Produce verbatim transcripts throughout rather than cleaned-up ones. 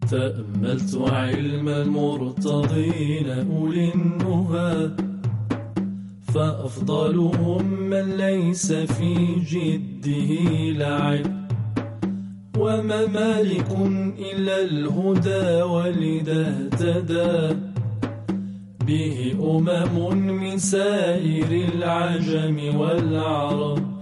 تأملت علم المرتضين أولي النهى، فأفضلهم من ليس في جده لعب، وما مالك إلا الهدى ولذا اهتدى به أمم من سائر العجم والعرب.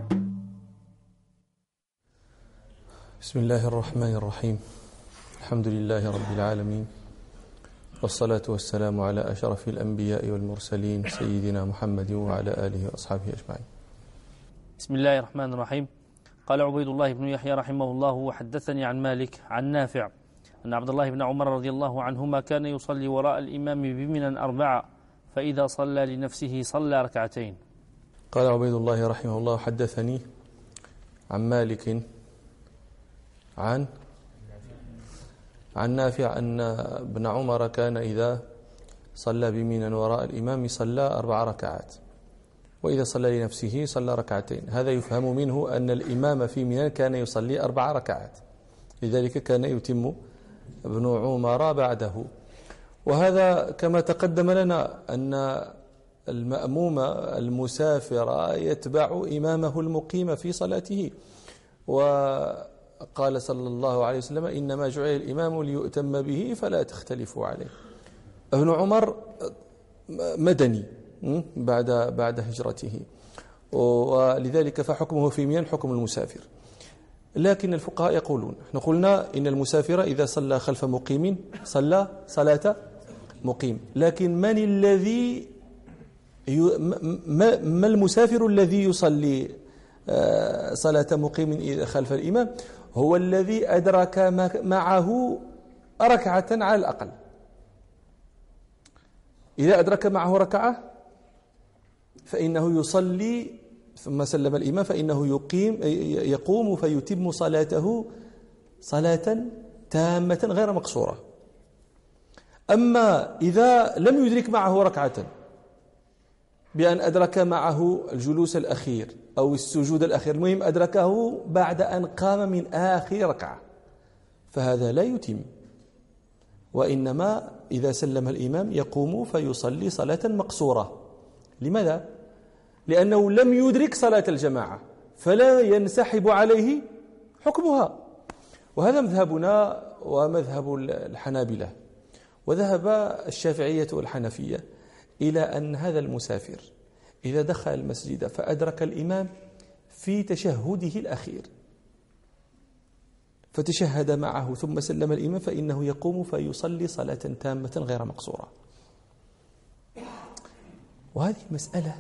بسم الله الرحمن الرحيم. الحمد لله رب العالمين، والصلاة والسلام على أشرف الأنبياء والمرسلين سيدنا محمد وعلى آله وأصحابه أجمعين. بسم الله الرحمن الرحيم. قال عبيد الله بن يحيى رحمه الله: وحدثني عن مالك عن نافع أن عبد الله بن عمر رضي الله عنهما كان يصلي وراء الإمام بمنى أربعة، فإذا صلى لنفسه صلى ركعتين. قال عبيد الله رحمه الله: حدثني عن مالك عن عن نافع أن ابن عمر كان إذا صلى بمنى وراء الإمام صلى أربع ركعات، وإذا صلى لنفسه صلى ركعتين. هذا يفهم منه أن الإمام في منى كان يصلي أربع ركعات، لذلك كان يتم ابن عمر بعده. وهذا كما تقدم لنا أن المأموم المسافر يتبع إمامه المقيم في صلاته، وقال صلى الله عليه وسلم: إنما جعل الإمام ليؤتم به فلا تختلفوا عليه. ابن عمر مدني بعد بعد هجرته، ولذلك فحكمه في منى حكم المسافر. لكن الفقهاء يقولون، نحن قلنا إن المسافر إذا صلى خلف مقيم صلى صلاة مقيم، لكن من الذي ما المسافر الذي يصلي صلاة مقيم خلف الإمام؟ هو الذي أدرك معه ركعة على الأقل. إذا أدرك معه ركعة فإنه يصلي ثم سلم الإمام، فإنه يقيم يقوم فيتم صلاته صلاة تامة غير مقصورة. أما إذا لم يدرك معه ركعة بأن أدرك معه الجلوس الأخير أو السجود الأخير، المهم أدركه بعد أن قام من آخر ركعة، فهذا لا يتم، وإنما إذا سلم الإمام يقوم فيصلي صلاة مقصورة. لماذا؟ لأنه لم يدرك صلاة الجماعة، فلا ينسحب عليه حكمها. وهذا مذهبنا ومذهب الحنابلة، وذهب الشافعية والحنفية إلى أن هذا المسافر إذا دخل المسجد فأدرك الإمام في تشهده الأخير فتشهد معه ثم سلم الإمام، فإنه يقوم فيصلي صلاة تامة غير مقصورة. وهذه مسألة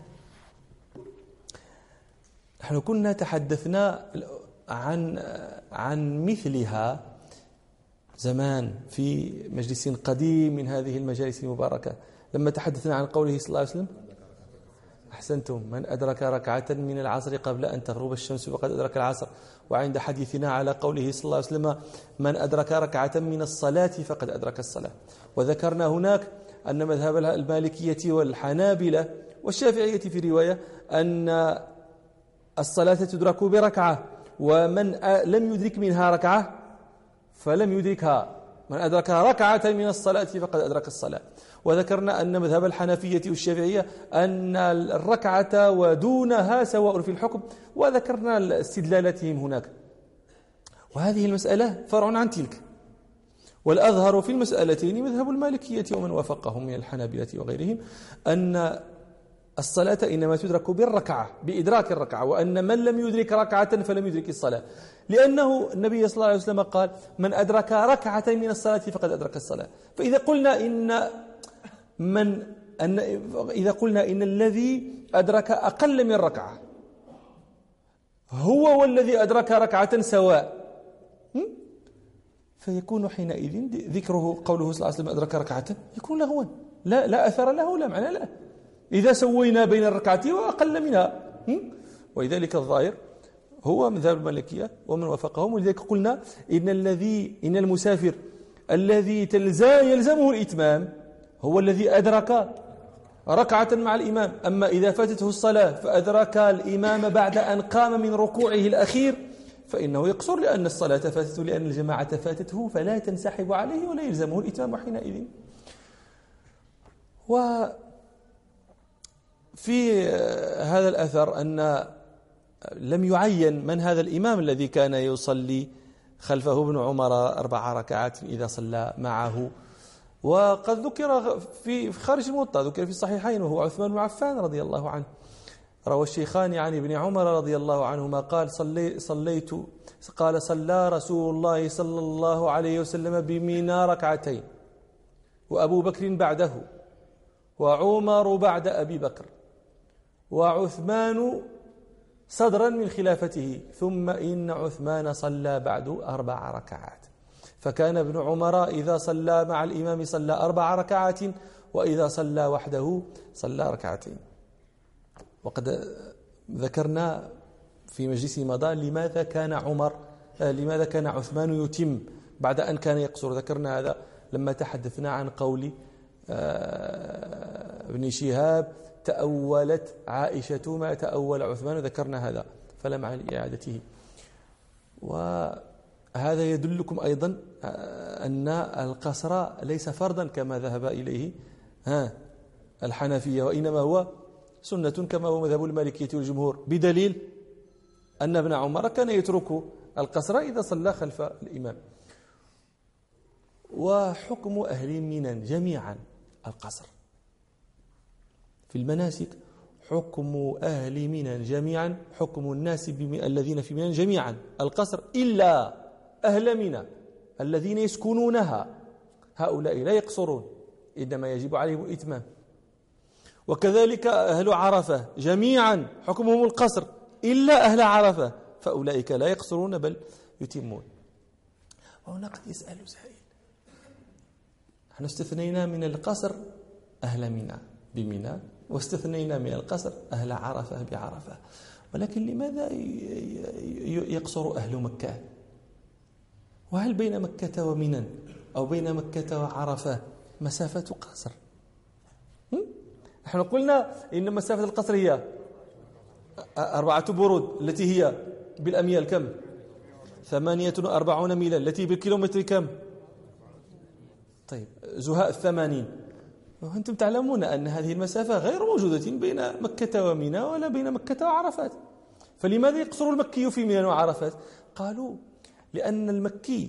نحن كنا تحدثنا عن عن مثلها زمان في مجلس قديم من هذه المجالس المباركة، لما تحدثنا عن قوله صلى الله عليه وسلم: أحسنتم، من أدرك ركعة من العصر قبل أن تغرب الشمس فقد أدرك العصر. وعند حديثنا على قوله صلى الله عليه وسلم: من أدرك ركعة من الصلاة فقد أدرك الصلاة. وذكرنا هناك أن مذهب المالكية والحنابلة والشافعية في رواية أن الصلاة تدرك بركعة، ومن لم يدرك منها ركعة فلم يدركها، من أدرك ركعة من الصلاة فقد أدرك الصلاة. وذكرنا أن مذهب الحنفية والشافعية أن الركعة ودونها سواء في الحكم، وذكرنا استدلالاتهم هناك. وهذه المسألة فرع عن تلك، والأظهر في المسألتين مذهب المالكية ومن وافقهم من الحنابلة وغيرهم أن الصلاة إنما تدرك بالركعة، بإدراك الركعة، وأن من لم يدرك ركعة فلم يدرك الصلاة، لأنه النبي صلى الله عليه وسلم قال: من أدرك ركعة من الصلاة فقد أدرك الصلاة. فإذا قلنا إن من أن إذا قلنا إن الذي أدرك أقل من ركعة هو والذي أدرك ركعة سواء، فيكون حينئذ ذكره قوله صلى الله عليه وسلم أدرك ركعة يكون لغوا، لا لا أثر له، لا معنى له، إذا سوينا بين الركعتين وأقل منها. ولذلك الظاهر هو مذهب المالكية ومن وافقهم. ولذلك قلنا إن الذي إن المسافر الذي يلزمه الإتمام هو الذي أدرك ركعة مع الإمام. أما إذا فاتته الصلاة فأدرك الإمام بعد أن قام من ركوعه الأخير فإنه يقصر لأن الصلاة فاتته، لأن الجماعة فاتته، فلا تنسحب عليه ولا يلزمه الإتمام حينئذ. وفي هذا الأثر أن لم يعين من هذا الإمام الذي كان يصلي خلفه ابن عمر أربع ركعات إذا صلى معه. وقد ذكر في خارج الموطأ، ذكر في الصحيحين، وهو عثمان بن عفان رضي الله عنه. روى الشيخان عن ابن عمر رضي الله عنهما قال صلي صليت قال صلى رسول الله صلى الله عليه وسلم بمنى ركعتين، وأبو بكر بعده، وعمر بعد أبي بكر، وعثمان صدرا من خلافته، ثم إن عثمان صلى بعد أربع ركعات. فكان ابن عمر إذا صلى مع الإمام صلى أربع ركعات، وإذا صلى وحده صلى ركعتين. وقد ذكرنا في مجلس مضى لماذا كان عمر لماذا كان عثمان يتم بعد أن كان يقصر. ذكرنا هذا لما تحدثنا عن قول ابن شهاب تأولت عائشة ما تأول عثمان، ذكرنا هذا فلا معنى لإعادته. وهذا يدلكم أيضا أن القصر ليس فرضا كما ذهب إليه ها الحنفية، وإنما هو سنة كما هو مذهب المالكية والجمهور، بدليل أن ابن عمر كان يترك القصر إذا صلى خلف الإمام. وحكم أهل منى جميعا القصر في المناسك، حكم أهل منى جميعا، حكم الناس الذين في منى جميعا القصر، إلا أهل منى الذين يسكنونها، هؤلاء لا يقصرون، إنما يجب عليهم الإتمام. وكذلك أهل عرفة جميعا حكمهم القصر، إلا أهل عرفة، فأولئك لا يقصرون بل يتمون. وهنا قد يسأل سائل، نحن استثنينا من القصر أهل منى بمنى، واستثنينا من القصر أهل عرفة بعرفة، ولكن لماذا يقصر أهل مكة؟ وهل بين مكة ومنى أو بين مكة وعرفة مسافة قصر؟ نحن قلنا إن مسافة القصر هي أربعة برود التي هي بالأميال كم؟ ثمانية وأربعون ميلا التي بالكيلومتر كم؟ طيب زهاء الثمانين. وأنتم تعلمون أن هذه المسافة غير موجودة بين مكة ومنى ولا بين مكة وعرفات، فلماذا يقصر المكي في منى وعرفات؟ قالوا لأن المكي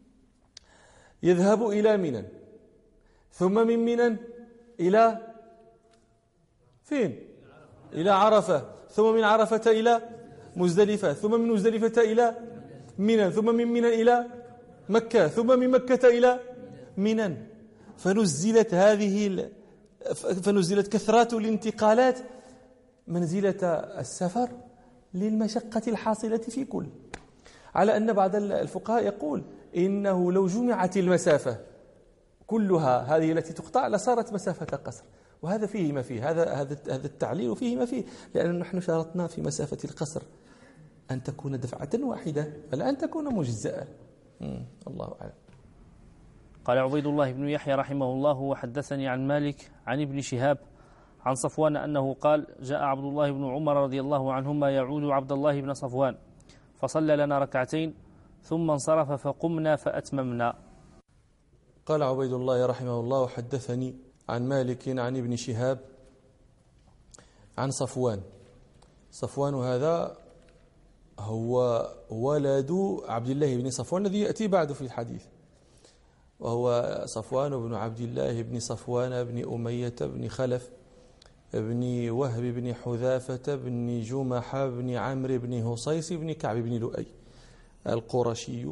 يذهب إلى منى، ثم من منى إلى فين؟ إلى عرفة، ثم من عرفة إلى مزدلفة، ثم من مزدلفة إلى منى، ثم من منى إلى مكة، ثم من مكة إلى منى. فنزلت هذه فنزلت كثرات الانتقالات منزلة السفر للمشقة الحاصلة في كل، على أن بعض الفقهاء يقول إنه لو جمعت المسافة كلها هذه التي تقطع لصارت مسافة قصر، وهذا فيه ما فيه، هذا هذا هذا التعليل فيه ما فيه، لأن نحن شرطنا في مسافة القصر أن تكون دفعة واحدة ولا أن تكون مجزأة. الله أعلم. قال عبيد الله بن يحيى رحمه الله: وحدثني عن مالك عن ابن شهاب عن صفوان أنه قال: جاء عبد الله بن عمر رضي الله عنهما يعود عبد الله بن صفوان فصلى لنا ركعتين ثم انصرف فقمنا فأتممنا. قال عبيد الله رحمه الله: وحدثني عن مالك عن ابن شهاب عن صفوان. صفوان هذا هو ولد عبد الله بن صفوان الذي يأتي بعد في الحديث، وهو صفوان بن عبد الله بن صفوان بن أمية بن خلف بن وهب بن حذافة بن جمحة بن عمرو بن هصيص بن كعب بن لؤي القرشي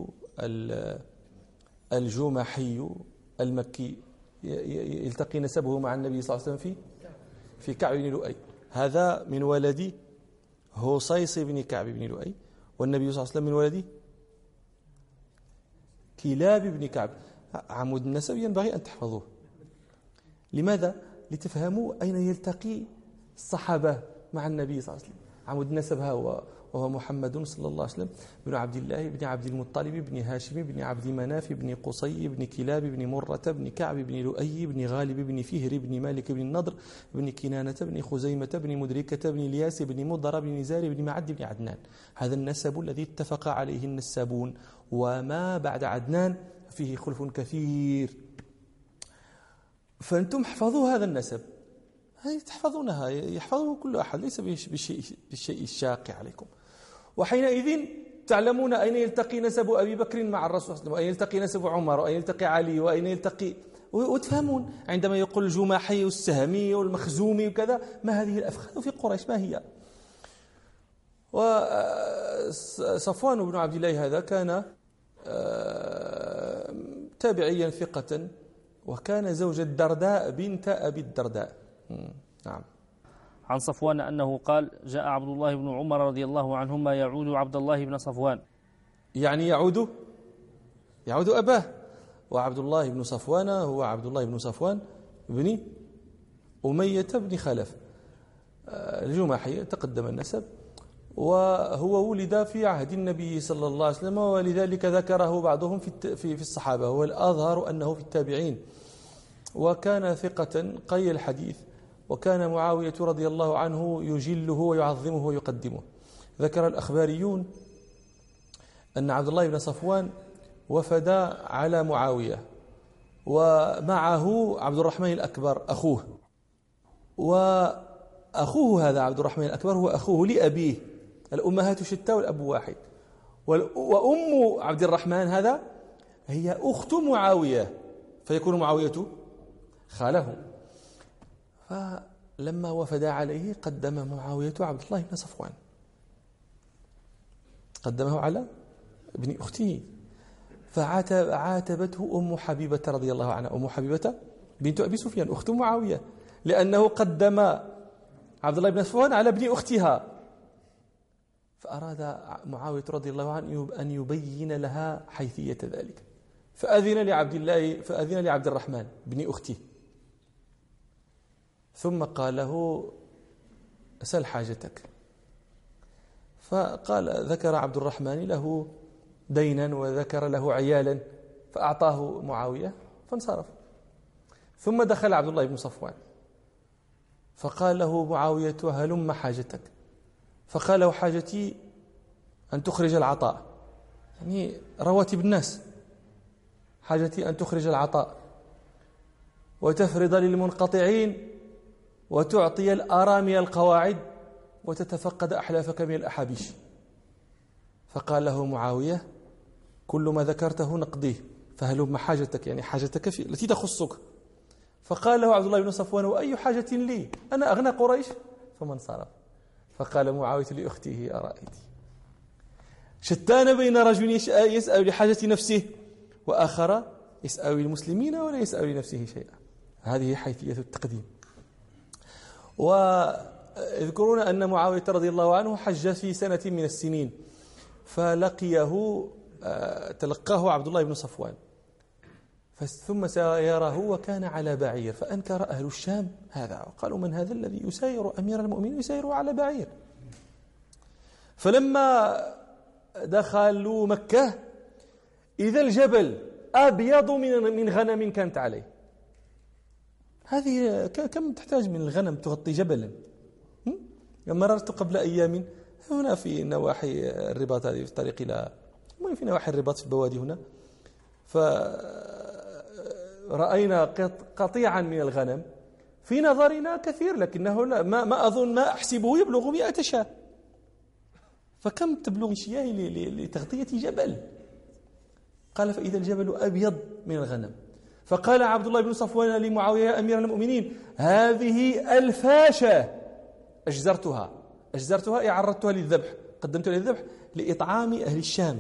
الجمحي المكي، يلتقي نسبه مع النبي صلى الله عليه وسلم في في كعب بن لؤي. هذا من ولد هصيص بن كعب بن لؤي، والنبي صلى الله عليه وسلم من ولد كلاب بن كعب. عمود النسب ينبغي أن تحفظوه. لماذا؟ لتفهموا أين يلتقي الصحابة مع النبي صلى الله عليه وسلم. عمود النسب ها هو وهو محمد صلى الله عليه وسلم بن عبد الله بن عبد المطلب بن هاشم بن عبد مناف بن قصي بن كلاب بن مرة بن كعب بن لؤي بن غالب بن فهر بن مالك بن النضر بن كنانة بن خزيمة بن مدركة بن الياس بن مضر بن نزار بن معد بن عدنان. هذا النسب الذي اتفق عليه النسابون، وما بعد عدنان فيه خلف كثير. فأنتم احفظوا هذا النسب، هي تحفظونها، يحفظه كل أحد، ليس بالشيء, بالشيء الشاق عليكم. وحينئذ تعلمون أين يلتقي نسب أبي بكر مع الرسول صلى الله عليه وسلم، وأين يلتقي نسب عمر، وأين يلتقي علي، وأين يلتقي، وتفهمون عندما يقول الجماحي والسهمي والمخزومي وكذا ما هذه الأفخاذ في قريش ما هي. وصفوان بن عبد الله هذا كان تابعيا ثقة، وكان زوج الدرداء بنت أبي الدرداء. نعم. عن صفوان أنه قال: جاء عبد الله بن عمر رضي الله عنهما يعود عبد الله بن صفوان، يعني يعود يعود أباه. وعبد الله بن صفوان هو عبد الله بن صفوان بن أمية بن خلف الجماحي، تقدم النسب، وهو ولد في عهد النبي صلى الله عليه وسلم، ولذلك ذكره بعضهم في في الصحابة، والأظهر أنه في التابعين. وكان ثقة قي الحديث، وكان معاوية رضي الله عنه يجله ويعظمه ويقدمه. ذكر الأخباريون أن عبد الله بن صفوان وفد على معاوية، ومعه عبد الرحمن الأكبر أخوه، وأخوه هذا عبد الرحمن الأكبر هو أخوه لأبيه، الأمهات شتى والأب واحد. وأم عبد الرحمن هذا هي أخت معاوية، فيكون معاوية خاله. فلما وفد عليه قدم معاوية عبد الله بن صفوان، قدمه على ابن أخته، فعاتبته أم حبيبة رضي الله عنها، أم حبيبة بنت أبي سفيان أخت معاوية، لأنه قدم عبد الله بن صفوان على ابن أختها. فأراد معاوية رضي الله عنه أن يبين لها حيثية ذلك، فأذن لعبد الله فأذن لعبد الرحمن بن أخته، ثم قال له: سل حاجتك. فقال ذكر عبد الرحمن له دينا وذكر له عيالا، فأعطاه معاوية فانصرف. ثم دخل عبد الله بن صفوان فقال له معاوية: هلم حاجتك. فقال له: حاجتي أن تخرج العطاء، يعني رواتب الناس، حاجتي أن تخرج العطاء وتفرض للمنقطعين وتعطي الأرامي القواعد وتتفقد أحلافك من الأحابيش. فقال له معاوية: كل ما ذكرته نقضيه، فهلم حاجتك، يعني حاجتك في التي تخصك. فقال له عبد الله بن صفوان: وأي حاجة لي؟ أنا أغنى قريش. ثم انصرف. فقال معاوية لأخته: أرأيت؟ شتان بين رجل يسأل لحاجة نفسه وآخر يسأل للمسلمين ولا يسأل لنفسه شيئا. هذه حيثية التقديم. ويذكرون أن معاوية رضي الله عنه حج في سنة من السنين، فلقيه تلقاه عبد الله بن صفوان، ثم سيراه وكان على بعير، فأنكر أهل الشام هذا، وقالوا: من هذا الذي يسير أمير المؤمنين يسير على بعير؟ فلما دخلوا مكة إذا الجبل أبيض من غنم كانت عليه. هذه كم تحتاج من الغنم تغطي جبلا؟ مررت قبل أيام هنا في نواحي الرباط، هذه في الطريق إلى في نواحي الرباط في البوادي هنا، فرأينا قطيعا من الغنم في نظرنا كثير، لكنه لا ما, ما أظن ما أحسبه يبلغ مئة شاة. فكم تبلغ شياه لتغطية جبل؟ قال: فإذا الجبل أبيض من الغنم. فقال عبد الله بن صفوان لمعاوية: يا أمير المؤمنين، هذه الفاشة أجزرتها أجزرتها أعرضتها للذبح، قدمتها للذبح لإطعام أهل الشام.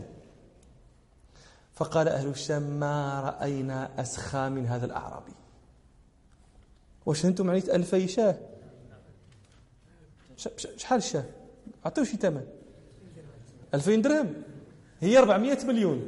فقال أهل الشام: ما رأينا أسخى من هذا الأعرابي. واش أنتم معنيت ألفي شاه؟ شحال الشاه؟ أعطيه شي ثمن؟ ألفين درهم، هي أربعمائة مليون،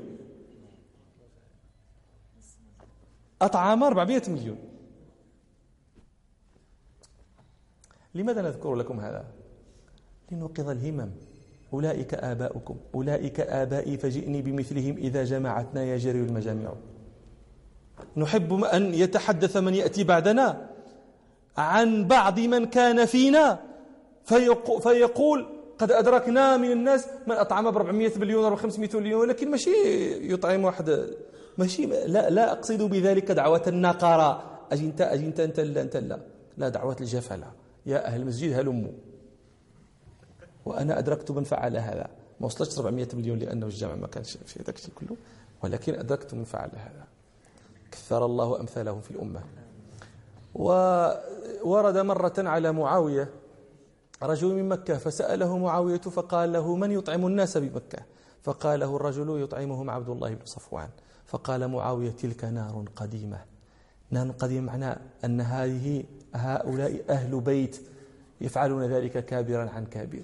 أطعام أربعمائة مليون. لماذا نذكر لكم هذا؟ لنوقظ الهمم. أولئك آباؤكم أولئك آبائي فجئني بمثلهم إذا جمعتنا يا جري المجامع. نحب أن يتحدث من يأتي بعدنا عن بعض من كان فينا فيقول قد أدركنا من الناس من أطعم بربعمائة مليون أو خمسمائة مليون، لكن ماشي يطعم واحد، ماشي لا, لا أقصد بذلك دعوة النقارة أجنت أجنت أنت لا أنت لا لا دعوة الجفلة يا أهل المسجد هلموا. وأنا أدركت من فعل هذا، ما وصلتش أربعمائة مليون لأنه الجمع ما كانش في ذاك الشيء كله، ولكن أدركت من فعل هذا. كثر الله أمثالهم في الأمة. وورد مرة على معاوية رجل من مكة فسأله معاوية فقال له من يطعم الناس بمكة؟ فقال له الرجل يطعمهم عبد الله بن صفوان. فقال معاوية تلك نار قديمة. نار قديمة معناه أن هذه هؤلاء أهل بيت يفعلون ذلك كابرا عن كابر.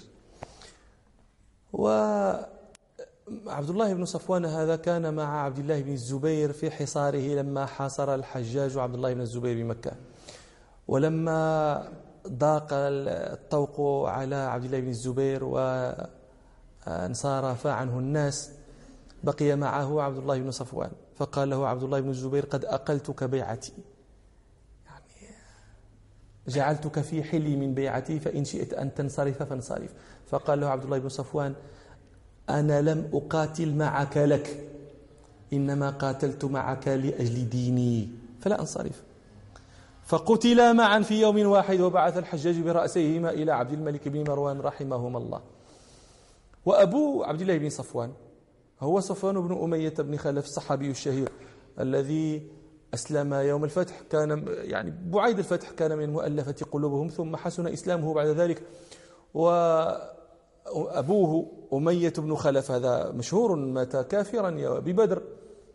وعبد الله بن صفوان هذا كان مع عبد الله بن الزبير في حصاره لما حاصر الحجاج عبد الله بن الزبير بمكة، ولما ضاق الطوق على عبد الله بن الزبير وانصرف عنه الناس بقي معه عبد الله بن صفوان. فقال له عبد الله بن الزبير قد أقلتك بيعتي، يعني جعلتك في حلي من بيعتي، فإن شئت أن تنصرف فانصرف. فقال له عبد الله بن صفوان أنا لم أقاتل معك لك، إنما قاتلت معك لأجل ديني فلا أنصرف. فقتلا معا في يوم واحد، وبعث الحجاج برأسيهما إلى عبد الملك بن مروان رحمهما الله. وأبو عبد الله بن صفوان هو صفوان بن أمية بن خلف الصحابي الشهير الذي أسلم يوم الفتح، كان يعني بعيد الفتح كان من المؤلفة قلوبهم، ثم حسن إسلامه بعد ذلك. وأبوه أمية بن خلف هذا مشهور مات كافرا ببدر.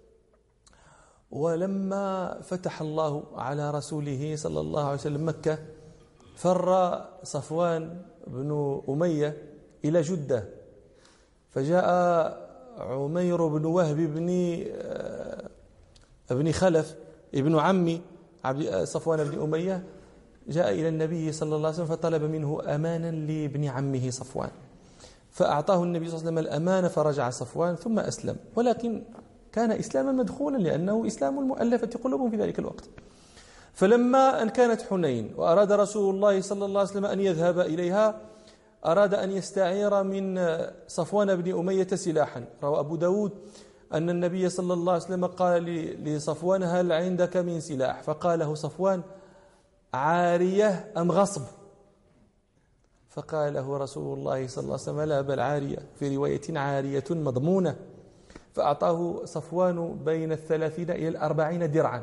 ولما فتح الله على رسوله صلى الله عليه وسلم مكة فر صفوان بن أمية إلى جدة، فجاء عمير بن وهب بن ابن خلف ابن عمي صفوان بن أمية جاء إلى النبي صلى الله عليه وسلم فطلب منه أمانا لابن عمه صفوان، فأعطاه النبي صلى الله عليه وسلم الأمان فرجع صفوان ثم أسلم، ولكن كان إسلاما مدخولا لأنه إسلام المؤلفة قلوبهم في ذلك الوقت. فلما أن كانت حنين وأراد رسول الله صلى الله عليه وسلم أن يذهب إليها أراد أن يستعير من صفوان بن أمية سلاحا. روى أبو داود أن النبي صلى الله عليه وسلم قال لصفوان هل عندك من سلاح؟ فقال له صفوان عارية أم غصب؟ فقال له رسول الله صلى الله عليه وسلم لا بل عارية، في رواية عارية مضمونة. فأعطاه صفوان بين الثلاثين إلى الأربعين درعا.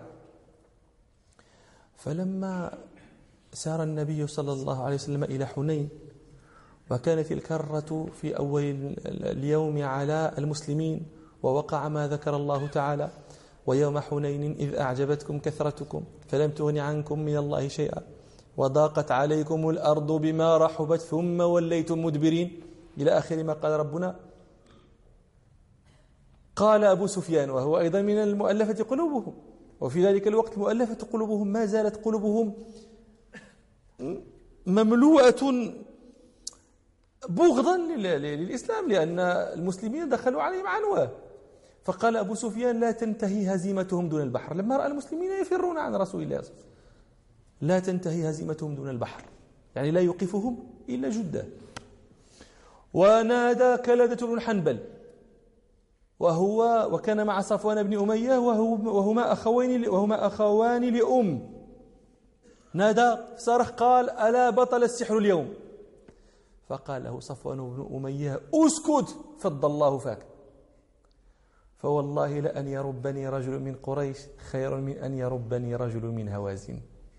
فلما سار النبي صلى الله عليه وسلم إلى حنين وكانت الكرة في أول اليوم على المسلمين، ووقع ما ذكر الله تعالى ويوم حنين إذ أعجبتكم كثرتكم فلم تغن عنكم من الله شيئا وضاقت عليكم الأرض بما رحبت ثم وليتم مدبرين إلى آخر ما قال ربنا. قال أبو سفيان وهو أيضا من المؤلفة قلوبهم، وفي ذلك الوقت مؤلفة قلوبهم ما زالت قلوبهم مملوءة بغضا للإسلام لأن المسلمين دخلوا عليهم عنوة. فقال أبو سفيان لا تنتهي هزيمتهم دون البحر، لما رأى المسلمين يفرون عن رسول الله صلى الله عليه وسلم لا تنتهي هزيمتهم دون البحر، يعني لا يوقفهم إلا جدة. ونادى كلدة بن حنبل وهو وكان مع صفوان بن أمية وهو وهما أخوين وهما أخوان لأم، نادى صرخ قال ألا بطل السحر اليوم؟ فقال له صفوان بن أمية أسكت فض الله فاك، فوالله لأن يربني رجل من قريش خير من أن يربني رجل من هوازن.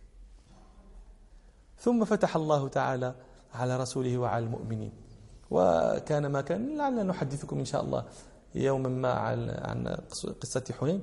ثم فتح الله تعالى على رسوله وعلى المؤمنين، وكان ما كان لعلنا نحدثكم إن شاء الله يوما ما عن قصة حنين.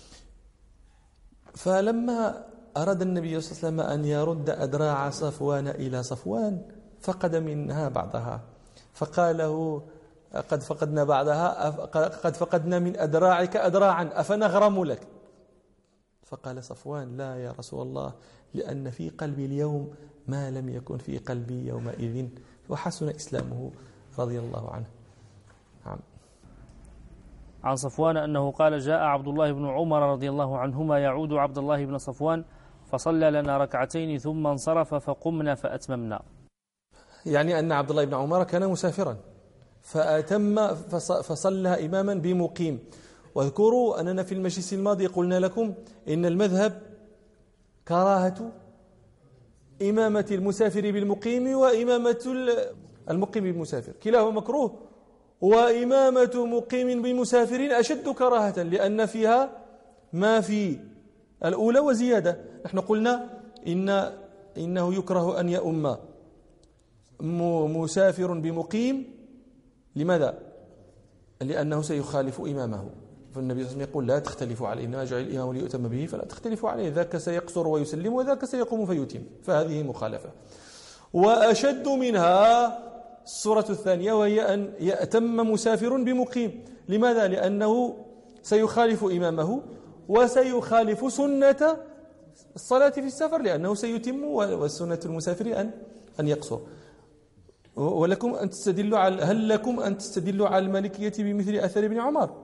فلما أراد النبي صلى الله عليه وسلم أن يرد أدراع صفوان إلى صفوان فقد منها بعضها، فقال له قد فقدنا بعضها قد فقدنا من أدراعك أدراعا أفنغرم لك؟ فقال صفوان لا يا رسول الله، لأن في قلبي اليوم ما لم يكن في قلبي يومئذ، وحسن إسلامه رضي الله عنه. نعم. عن صفوان أنه قال جاء عبد الله بن عمر رضي الله عنهما يعود عبد الله بن صفوان فصلى لنا ركعتين ثم انصرف فقمنا فأتممنا. يعني أن عبد الله بن عمر كان مسافرا فأتم فصلى إماما بمقيم. واذكروا أننا في المجلس الماضي قلنا لكم إن المذهب كراهة إمامة المسافر بالمقيم وإمامة المقيم بالمسافر، كلاهما مكروه، وإمامة مقيم بمسافر أشد كراهة لأن فيها ما في الأولى وزيادة. نحن قلنا إن إنه يكره أن يؤم مسافر بمقيم. لماذا؟ لأنه سيخالف إمامه، فالنبي صلى الله عليه وسلم يقول لا تختلفوا عليه، إنما جعل الإمام ليؤتم به فلا تختلفوا عليه، ذاك سيقصر ويسلم وذاك سيقوم فيتم، فهذه مخالفة. وأشد منها الصورة الثانية وهي أن يأتم مسافر بمقيم. لماذا؟ لأنه سيخالف إمامه وسيخالف سنة الصلاة في السفر لأنه سيتم، والسنة المسافر أن أن يقصر. ولكم أن تستدلوا على هل لكم أن تستدلوا على المالكية بمثل أثر ابن عمر؟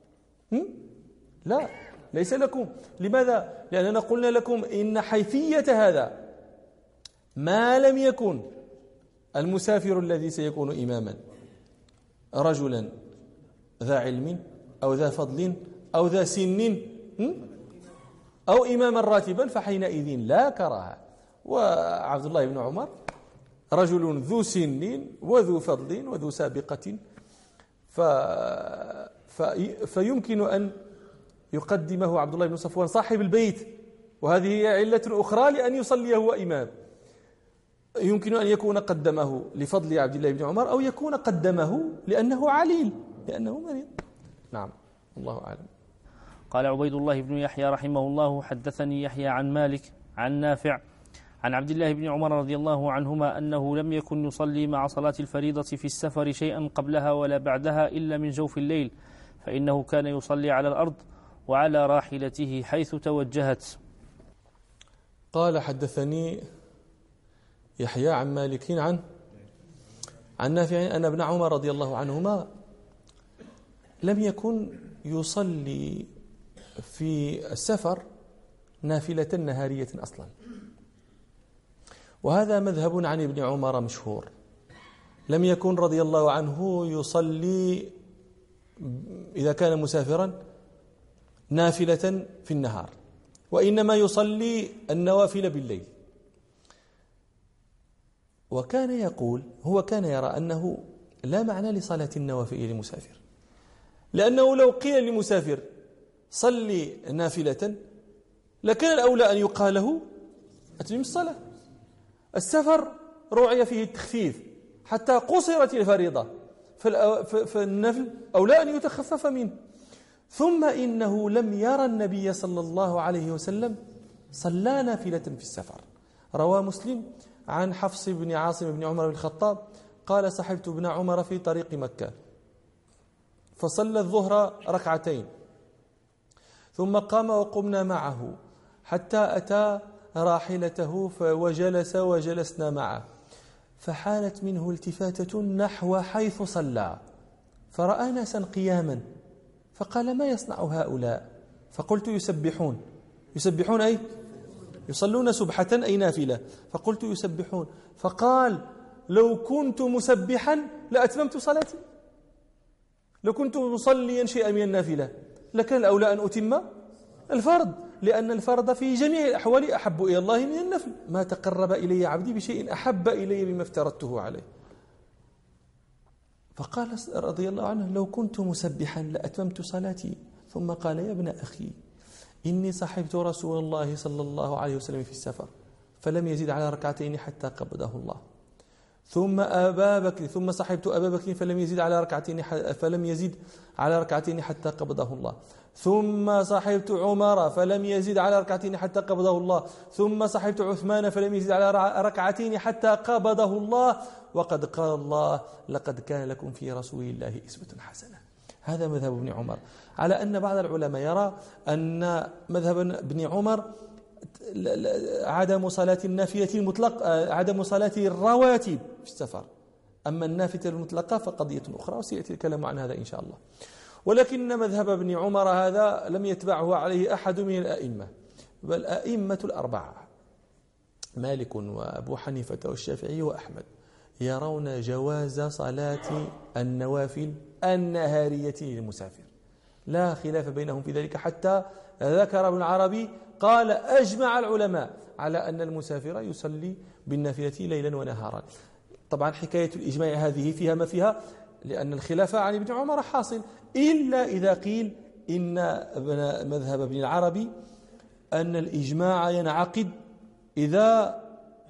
لا، ليس لكم. لماذا؟ لأننا قلنا لكم إن حيثية هذا ما لم يكن المسافر الذي سيكون إماما رجلا ذا علم أو ذا فضل أو ذا سن أو إماما راتبا فحينئذ لا كراهة. وعبد الله بن عمر رجل ذو سن وذو فضل وذو سابقة، ف... ف... فيمكن أن يقدمه عبد الله بن صفوان صاحب البيت، وهذه علة أخرى لأن يصلي هو إمام. يمكن أن يكون قدمه لفضل عبد الله بن عمر أو يكون قدمه لأنه عليل لأنه مريض. نعم، الله أعلم. قال عبيد الله بن يحيى رحمه الله حدثني يحيى عن مالك عن نافع عن عبد الله بن عمر رضي الله عنهما أنه لم يكن يصلي مع صلاة الفريضة في السفر شيئا قبلها ولا بعدها إلا من جوف الليل، فإنه كان يصلي على الأرض وعلى راحلته حيث توجهت. قال حدثني يحيى عن مالك عن عن نافع أن ابن عمر رضي الله عنهما لم يكن يصلي في السفر نافلة نهارية أصلا، وهذا مذهب عن ابن عمر مشهور. لم يكن رضي الله عنه يصلي إذا كان مسافرا نافلة في النهار، وإنما يصلي النوافل بالليل. وكان يقول هو كان يرى أنه لا معنى لصلاة النوافل للمسافر، لأنه لو قيل للمسافر صلي نافلة لكان الأولى أن يقال له أتمم الصلاة. السفر روعي فيه التخفيف حتى قصرت الفريضة، فالنفل أولى أن يتخفف منه. ثم إنه لم يرى النبي صلى الله عليه وسلم صلى نافلة في السفر. روى مسلم عن حفص بن عاصم بن عمر بن الخطاب قال صحبت ابن عمر في طريق مكة فصلى الظهر ركعتين ثم قام وقمنا معه حتى أتى راحلته وجلس وجلسنا معه، فحالت منه التفاتة نحو حيث صلى فرأى ناسا قياما فقال ما يصنع هؤلاء؟ فقلت يسبحون. يسبحون أي يصلون سبحة أي نافلة. فقلت يسبحون. فقال لو كنت مسبحا لأتممت صلاتي، لو كنت مصليا شيئا من النافلة لكان الأولى أن أتم الفرض، لأن الفرض في جميع الأحوال أحب إلى الله من النفل. ما تقرب إلي عبدي بشيء أحب إلي مما افترضته عليه. فقال رضي الله عنه لو كنت مسبحا لأتممت صلاتي. ثم قال يا ابن أخي إني صحبت رسول الله صلى الله عليه وسلم في السفر فلم يزد على ركعتين حتى قبضه الله، ثم أبا بكر ثم صحبت أبا بكر فلم يزد على ركعتين فلم يزد على ركعتين حتى قبضه الله، ثم صحبت عمر فلم يزد على ركعتين حتى قبضه الله، ثم صحبت عثمان فلم يزد على ركعتين حتى قبضه الله، وقد قال الله لقد كان لكم في رسول الله أسوة حسنة. هذا مذهب ابن عمر، على أن بعض العلماء يرى أن مذهب ابن عمر عدم صلاة النافلة المطلق، عدم صلاة الرواتب في السفر أما النافلة المطلقة فقضية أخرى، وسيأتي الكلام عن هذا إن شاء الله. ولكن مذهب ابن عمر هذا لم يتبعه عليه أحد من الأئمة، بل أئمة الأربعة مالك وأبو حنيفة والشافعي وأحمد يرون جواز صلاة النوافل النهارية للمسافر، لا خلاف بينهم في ذلك، حتى ذكر ابن عربي قال أجمع العلماء على أن المسافر يصلي بالنافلة ليلا ونهارا. طبعا حكاية الإجماع هذه فيها ما فيها، لأن الخلاف عن ابن عمر حاصل، إلا إذا قيل إن مذهب ابن العربي أن الإجماع ينعقد إذا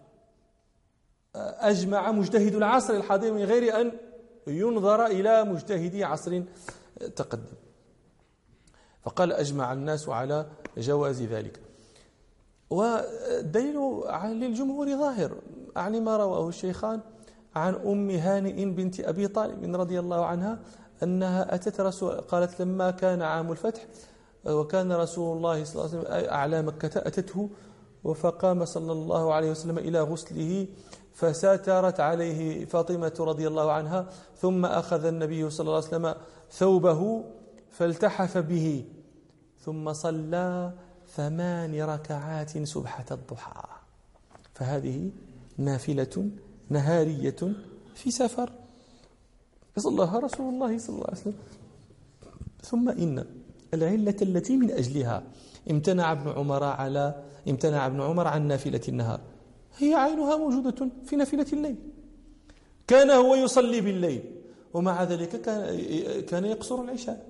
أجمع مجتهد العصر الحاضر من غير أن ينظر إلى مجتهد عصر تقدم، فقال أجمع الناس على جواز ذلك. والدليل للجمهور ظاهر، يعني ما رواه الشيخان عن أم هانئ بنت أبي طالب رضي الله عنها أنها أتت رسول، قالت لما كان عام الفتح وكان رسول الله صلى الله عليه وسلم أعلى مكة أتته، فقام صلى الله عليه وسلم إلى غسله فساترت عليه فاطمة رضي الله عنها، ثم أخذ النبي صلى الله عليه وسلم ثوبه فالتحف به ثم صلى ثمان ركعات سبحة الضحى، فهذه نافلة نهارية في سفر صلىها رسول الله صلى الله عليه وسلم. ثم إن العلة التي من أجلها امتنع ابن عمر على امتنع ابن عمر عن نافلة النهار هي عينها موجودة في نافلة الليل، كان هو يصلي بالليل ومع ذلك كان كان يقصر العشاء.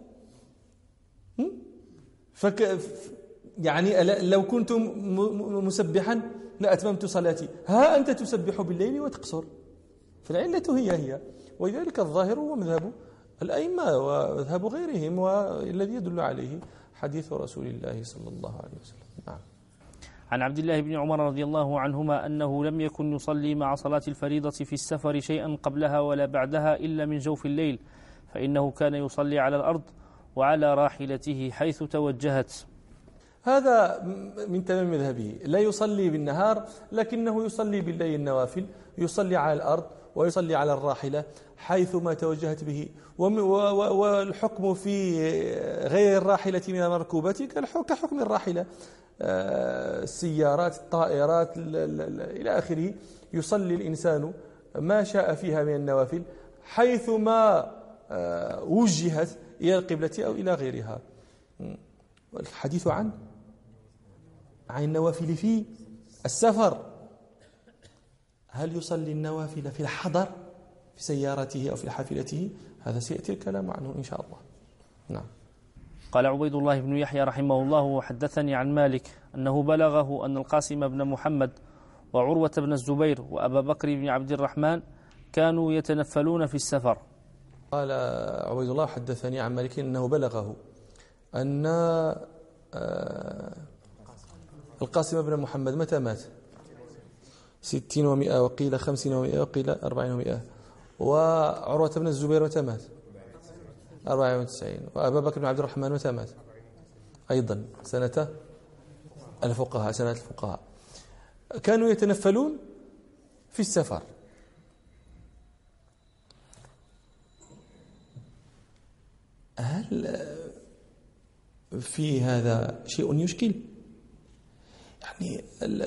فك يعني لو كنت مسبحا لأتممت صلاتي، ها أنت تسبح بالليل وتقصر، فالعلة هي هي. ولذلك الظاهر هو مذهب الأئمة ومذهب غيرهم، والذي يدل عليه حديث رسول الله صلى الله عليه وسلم. نعم. عن عبد الله بن عمر رضي الله عنهما أنه لم يكن يصلي مع صلاة الفريضة في السفر شيئا قبلها ولا بعدها إلا من جوف الليل، فإنه كان يصلي على الأرض وعلى راحلته حيث توجهت. هذا من تمام مذهبه، لا يصلي بالنهار لكنه يصلي بالليل النوافل، يصلي على الأرض ويصلي على الراحلة حيثما توجهت به. والحكم في غير الراحلة من المركوبات كحكم الراحلة، السيارات الطائرات إلى آخره، يصلي الإنسان ما شاء فيها من النوافل حيثما وجهت إلى القبلة أو إلى غيرها. والحديث عن عن النوافل في السفر، هل يصلي النوافل في الحضر في سيارته أو في حافلته؟ هذا سيأتي الكلام عنه إن شاء الله. نعم. قال عبيد الله بن يحيى رحمه الله وحدثني عن مالك أنه بلغه أن القاسم بن محمد وعروة بن الزبير وأبا بكر بن عبد الرحمن كانوا يتنفلون في السفر. قال عبيد الله حدثني عن مالك أنه بلغه أن القاسم بن محمد متى مات؟ ستين ومئة، وقيل خمسين ومئة، وقيل أربعين ومئة. وعروة بن الزبير متى مات؟ أربعين وتسعين. وأبا بكر بن عبد الرحمن متى مات؟ أيضا سنة الفقهاء سنة الفقهاء. كانوا يتنفلون في السفر. هل في هذا شيء يشكل؟ يعني ال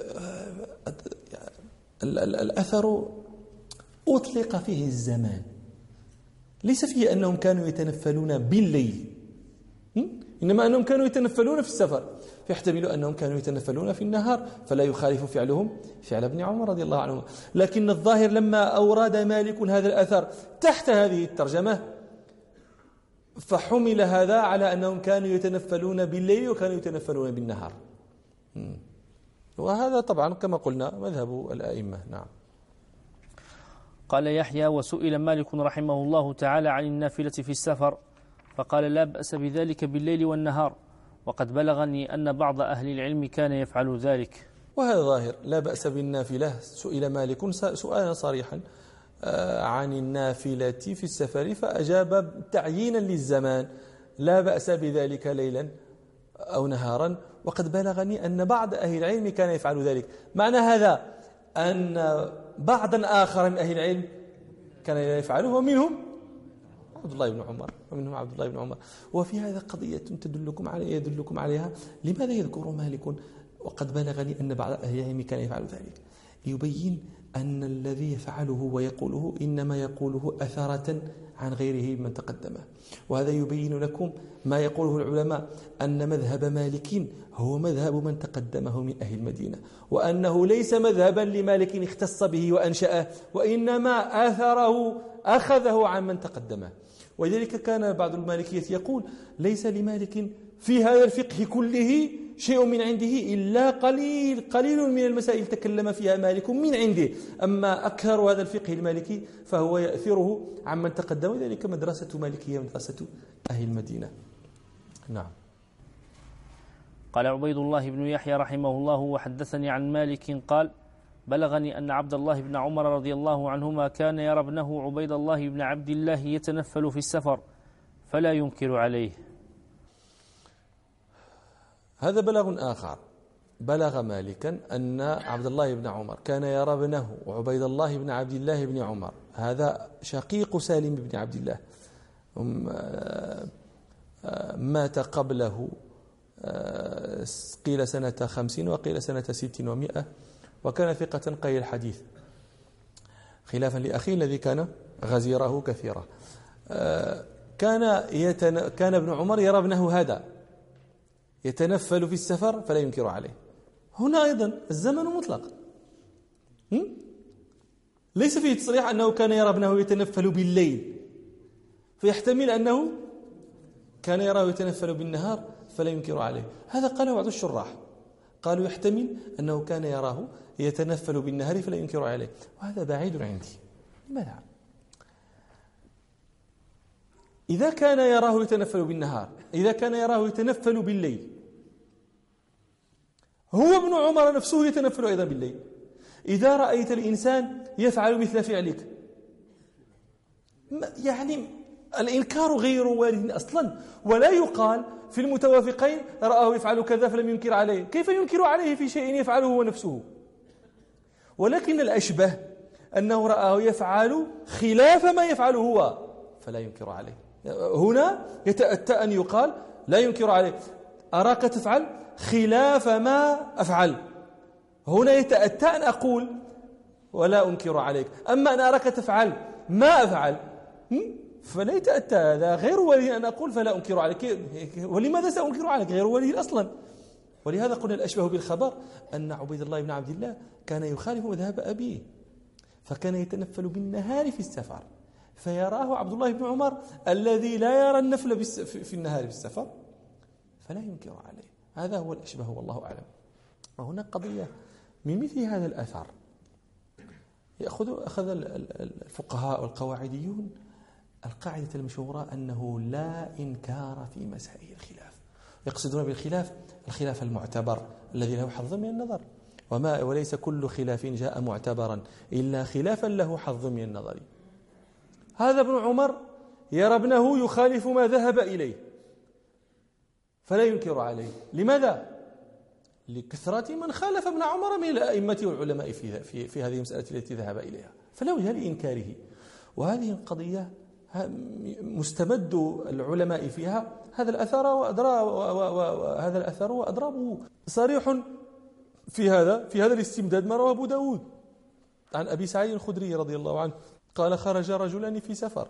ال ال الأثر أطلق فيه الزمان، ليس فيه أنهم كانوا يتنفلون بالليل، إنما أنهم كانوا يتنفلون في السفر، فيحتمل أنهم كانوا يتنفلون في النهار، فلا يخالف فعلهم فعل ابن عمر رضي الله عنه. لكن الظاهر لما أورد مالك هذا الأثر تحت هذه الترجمة فحمل هذا على أنهم كانوا يتنفلون بالليل وكانوا يتنفلون بالنهار، وهذا طبعا كما قلنا مذهب الأئمة. نعم. قال يحيى وسئل مالك رحمه الله تعالى عن النافلة في السفر فقال لا بأس بذلك بالليل والنهار، وقد بلغني أن بعض أهل العلم كان يفعل ذلك. وهذا ظاهر، لا بأس بالنافلة. سئل مالك سؤالا صريحا عن النافلة في السفر فأجاب تعيينا للزمان لا بأس بذلك ليلا أو نهارا، وقد بلغني أن بعض أهل العلم كان يفعل ذلك. معنى هذا أن بعضا آخر من أهل العلم كان يفعله، ومنهم عبد الله بن عمر ومنهم عبد الله بن عمر. وفي هذا قضية تدلكم على يدلكم عليها. لماذا يذكر مالك وقد بلغني أن بعض أهل العلم كان يفعل ذلك؟ يبين أن الذي يفعله ويقوله إنما يقوله أثرة عن غيره من تقدمه. وهذا يبين لكم ما يقوله العلماء أن مذهب مالك هو مذهب من تقدمه من أهل المدينة، وأنه ليس مذهبا لمالك اختص به وأنشأه، وإنما آثره أخذه عن من تقدمه. ولذلك كان بعض المالكية يقول ليس لمالك في هذا الفقه كله شيء من عنده إلا قليل قليل من المسائل تكلم فيها مالك من عنده، أما أكثر هذا الفقه المالكي فهو يأثره عمن تقدم. وذلك مدرسة مالكية مدرسة أهل المدينة. نعم. قال عبيد الله بن يحيى رحمه الله: وحدثني عن مالك قال: بلغني أن عبد الله بن عمر رضي الله عنهما كان يرى ابنه عبيد الله بن عبد الله يتنفل في السفر فلا ينكر عليه. هذا بلغ آخر. بلغ مالكا أن عبد الله بن عمر كان يرى ابنه عبيد الله بن عبد الله بن عمر، هذا شقيق سالم بن عبد الله، مات قبله قيل سنة خمسين وقيل سنة ست ومائة، وكان ثقة قليل الحديث خلافا لأخيه الذي كان غزيره كثيرا. كان يتن... كان ابن عمر يرى ابنه هذا يتنفل في السفر فلا ينكر عليه. هنا أيضا الزمن مطلق، ليس فيه تصريح أنه كان يرى ابنه يتنفل بالليل، فيحتمل أنه كان يراه يتنفل بالنهار فلا ينكر عليه. هذا قاله بعض الشراح، قالوا يحتمل أنه كان يراه يتنفل بالنهار فلا ينكر عليه، وهذا بعيد عندي. لماذا؟ إذا كان يراه يتنفل بالنهار، إذا كان يراه يتنفل بالليل، هو ابن عمر نفسه يتنفل أيضا بالليل. إذا رأيت الإنسان يفعل مثل فعلك، يعني الإنكار غير وارد أصلا، ولا يقال في المتوافقين رآه يفعل كذا فلم ينكر عليه. كيف ينكر عليه في شيء يفعله هو نفسه؟ ولكن الأشبه أنه رآه يفعل خلاف ما يفعله هو فلا ينكر عليه. هنا يتأتى أن يقال لا ينكر عليه، أراك تفعل خلاف ما أفعل، هنا يتأتى أن أقول ولا أنكر عليك. أما أن أراك تفعل ما أفعل فلا يتأتى، هذا غير ولي أن أقول فلا أنكر عليك. ولماذا سأنكر عليك؟ غير ولي أصلا. ولهذا قلنا الأشبه بالخبر أن عبيد الله بن عبد الله كان يخالف مذهب أبيه، فكان يتنفل بالنهار في السفر، فيراه عبد الله بن عمر الذي لا يرى النفل في النهار في السفر فلا ينكر عليه. هذا هو الأشبه والله أعلم. وهنا قضية من مثل هذا الأثر يأخذ أخذ الفقهاء والقواعديون القاعدة المشهورة أنه لا إنكار في مسائل الخلاف. يقصدون بالخلاف الخلاف المعتبر الذي له حظ من النظر، وما وليس كل خلاف جاء معتبرا إلا خلافا له حظ من النظر. هذا ابن عمر يرى ابنه يخالف ما ذهب إليه فلا ينكر عليه. لماذا؟ لكثرة من خالف ابن عمر من الأئمة والعلماء في, في, في هذه المسألة التي ذهب إليها، فلا وجه لإنكاره. وهذه القضية مستمد العلماء فيها هذا الأثر وأضراب، وهذا الأثر وأضرابه صريح في هذا في هذا الاستمداد ما رواه أبو داود عن أبي سعيد الخدري رضي الله عنه قال: خرج رجلان في سفر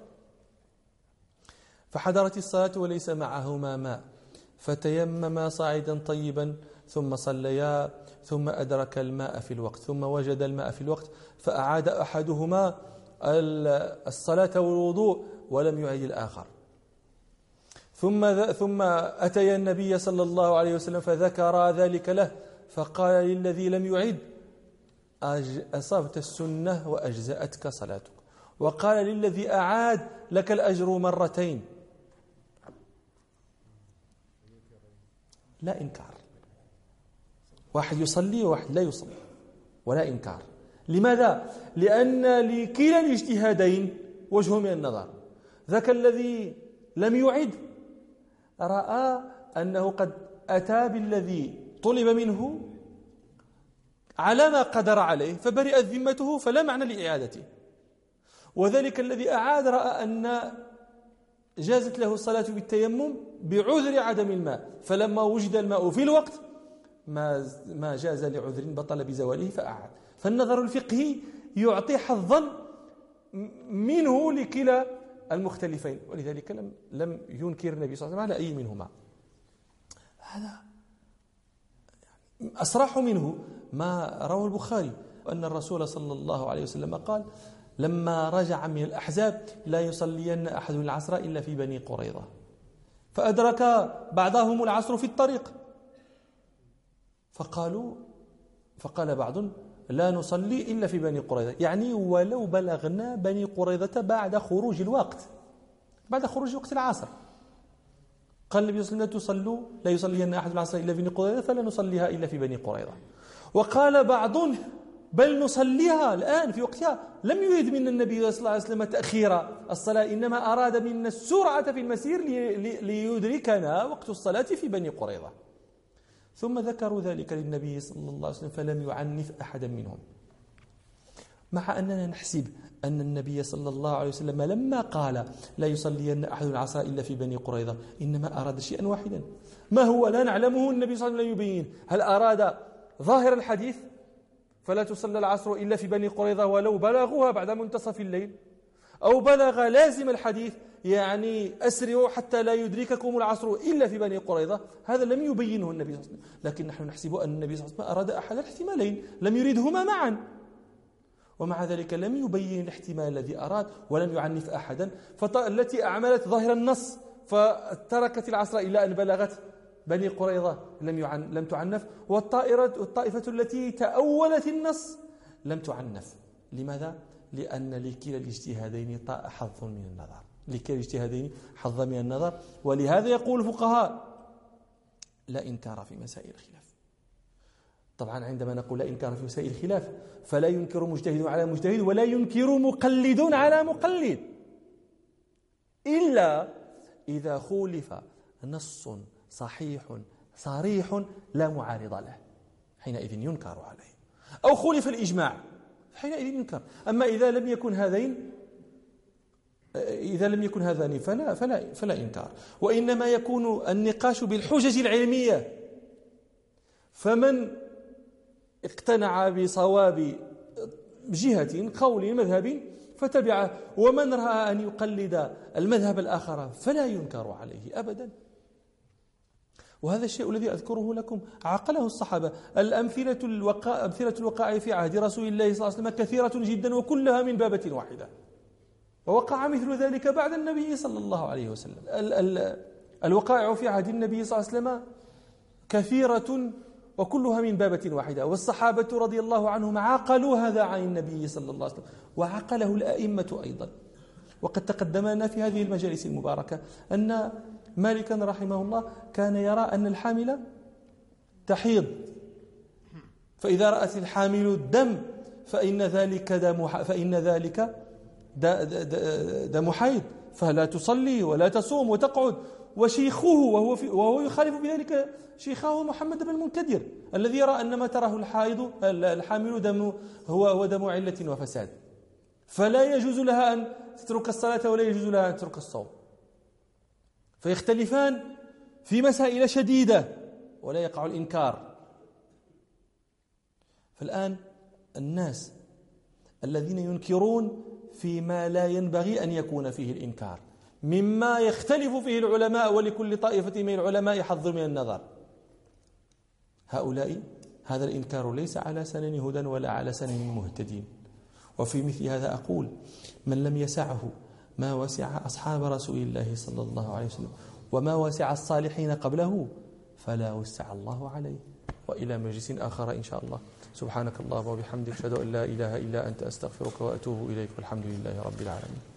فحضرت الصلاة وليس معهما ماء، فتيمما صاعدا طيبا ثم صليا، ثم أدرك الماء في الوقت، ثم وجد الماء في الوقت، فأعاد أحدهما الصلاة والوضوء ولم يعد الآخر. ثم ثم أتي النبي صلى الله عليه وسلم فذكر ذلك له، فقال للذي لم يعد: أصبت السنة وأجزأتك صلاتك. وقال للذي أعاد: لك الأجر مرتين. لا إنكار، واحد يصلي وواحد لا يصلي، ولا إنكار. لماذا؟ لأن لكلا الاجتهادين وجه من النظر. ذاك الذي لم يعد رأى أنه قد أتى بالذي طلب منه على ما قدر عليه فبرئت ذمته فلا معنى لإعادته. وذلك الذي أعاد رأى أن جازت له الصلاة بالتيمم بعذر عدم الماء، فلما وجد الماء في الوقت ما ما جاز لعذر بطل بزواله فأعاد. فالنظر الفقهي يعطي حظا منه لكلا المختلفين، ولذلك لم لم ينكر النبي صلى الله عليه وسلم على أي منهما. هذا أصرح منه ما روى البخاري أن الرسول صلى الله عليه وسلم قال لما رجع من الأحزاب لا يصلين أحد العصر إلا في بني قريظة، فأدرك بعضهم العصر في الطريق فقالوا فقال بعض لا نصلي إلا في بني قريظة، يعني ولو بلغنا بني قريظة بعد خروج الوقت، بعد خروج وقت العصر. قال النبي صلى الله عليه وسلم لا تصلوا لا يصلين أحد العصر إلا في بني قريظة فلا نصليها إلا في بني قريظة. وقال بعض بل نصليها الآن في وقتها. لم يريد من النبي صلى الله عليه وسلم تأخير الصلاة، إنما أراد منا السرعة في المسير ليدركنا وقت الصلاة في بني قريظة. ثم ذكروا ذلك للنبي صلى الله عليه وسلم فلم يعنف أحدا منهم، مع أننا نحسب أن النبي صلى الله عليه وسلم لما قال لا يصلين أحد العصر إلا في بني قريظة إنما أراد شيئا واحدا، ما هو لا نعلمه النبي صلى الله عليه وسلم يبين. هل أراد ظاهر الحديث فلا تصلى العصر إلا في بني قريظة ولو بلغوها بعد منتصف الليل، أو بلغ لازم الحديث يعني أسرعوا حتى لا يدرككم العصر إلا في بني قريظة؟ هذا لم يبينه النبي صلى الله عليه وسلم، لكن نحن نحسب أن النبي صلى الله عليه وسلم أراد أحد الاحتمالين، لم يريدهما معا، ومع ذلك لم يبين الاحتمال الذي أراد ولم يعنف أحدا. فالتي أعملت ظاهر النص فتركت العصر إلا أن بلغت بني قريظة لم يعن لم تعنف، والطائرة والطائفة التي تأولت النص لم تعنف. لماذا؟ لأن لكلا الاجتهادين حظ من النظر، لكلا الاجتهادين حظ من النظر. ولهذا يقول الفقهاء لا إنكار في مسائل الخلاف. طبعا عندما نقول لا إنكار في مسائل الخلاف فلا ينكر مجتهد على مجتهد ولا ينكر مقلد على مقلد، إلا إذا خولف نص صحيح صريح لا معارض له، حينئذ ينكر عليه، أو خولف الإجماع حينئذ ينكر. أما إذا لم يكن هذين إذا لم يكن هذان فلا فلا فلا إنكار، وإنما يكون النقاش بالحجج العلمية. فمن اقتنع بصواب جهة قول مذهب فتبعه، ومن رأى أن يقلد المذهب الآخر فلا ينكر عليه أبدا. وهذا الشيء الذي أذكره لكم عقله الصحابة. الأمثلة الوقائع أمثلة الوقائع في عهد رسول الله صلى الله عليه وسلم كثيرة جدا وكلها من بابة واحدة، ووقع مثل ذلك بعد النبي صلى الله عليه وسلم. ال ال الوقائع في عهد النبي صلى الله عليه وسلم كثيرة وكلها من بابة واحدة، والصحابة رضي الله عنهم عقلوا هذا عن النبي صلى الله عليه وسلم، وعقله الأئمة أيضا. وقد تقدم لنا في هذه المجالس المباركة أن مالكا رحمه الله كان يرى أن الحامل تحيض، فإذا رأت الحامل الدم فإن ذلك دم فإن ذلك دم حيض، فلا تصلي ولا تصوم وتقعد. وشيخه وهو في وهو يخالف بذلك شيخه محمد بن المنكدر الذي يرى أن ما تراه الحائض الحامل دم هو هو دم علة وفساد، فلا يجوز لها أن تترك الصلاة ولا يجوز لها أن تترك الصوم. فيختلفان في مسائل شديدة ولا يقع الإنكار. فالآن الناس الذين ينكرون فيما لا ينبغي أن يكون فيه الإنكار، مما يختلف فيه العلماء ولكل طائفة من العلماء حظ من النظر، هؤلاء هذا الإنكار ليس على سنن هدى ولا على سنن مهتدين. وفي مثل هذا أقول من لم يسعه ما وسع أصحاب رسول الله صلى الله عليه وسلم وما وسع الصالحين قبله فلا وسع الله عليه. وإلى مجلس آخر إن شاء الله. سبحانك اللهم وبحمدك أشهد أن لا إله إلا أنت أستغفرك وأتوب إليك والحمد لله رب العالمين.